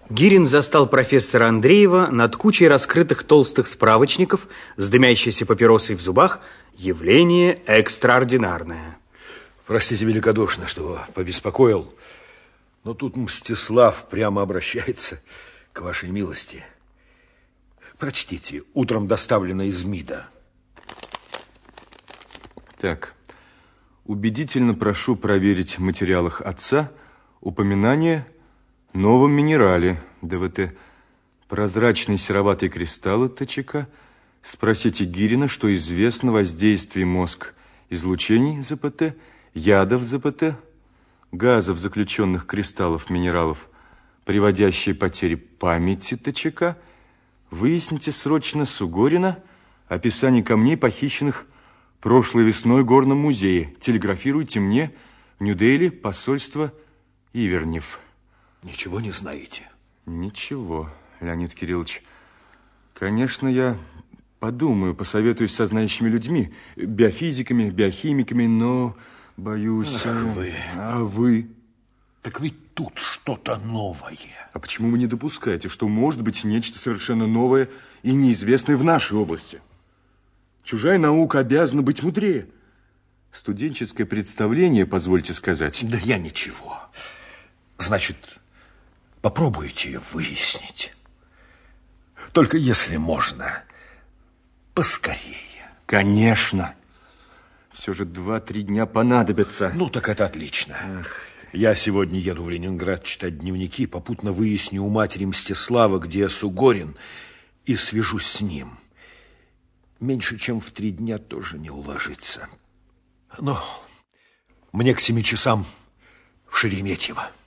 Гирин застал профессора Андреева над кучей раскрытых толстых справочников с дымящейся папиросой в зубах. Явление экстраординарное. Простите великодушно, что побеспокоил, но тут Мстислав прямо обращается к вашей милости. Прочтите, утром доставлено из МИДа. Так, убедительно прошу проверить в материалах отца упоминание о новом минерале ДВТ, прозрачные сероватые кристаллы ТЧК. Спросите Гирина, что известно о воздействии мозг излучений ЗПТ, ядов ЗПТ, газов заключенных кристаллов минералов, приводящие к потере памяти ТЧК. Выясните срочно с Сугорина описание камней, похищенных прошлой весной в Горном музее. Телеграфируйте мне в Нью-Дели, посольство Ивернев. Ничего не знаете? Ничего, Леонид Кириллович. Конечно, я подумаю, посоветуюсь со знающими людьми, биофизиками, биохимиками, но боюсь... Ах вы. А вы? Так ведь тут что-то новое. А почему вы не допускаете, что может быть нечто совершенно новое и неизвестное в нашей области? Чужая наука обязана быть мудрее. Студенческое представление, позвольте сказать. Да я ничего. Значит, попробуйте выяснить. Только если можно, поскорее. Конечно. Все же 2-3 дня понадобятся. Ну, так это отлично. Я сегодня еду в Ленинград читать дневники, попутно выясню у матери Мстислава, где Сугорин, и свяжусь с ним. Меньше чем в 3 дня тоже не уложится. Но мне к 7 часам в Шереметьево.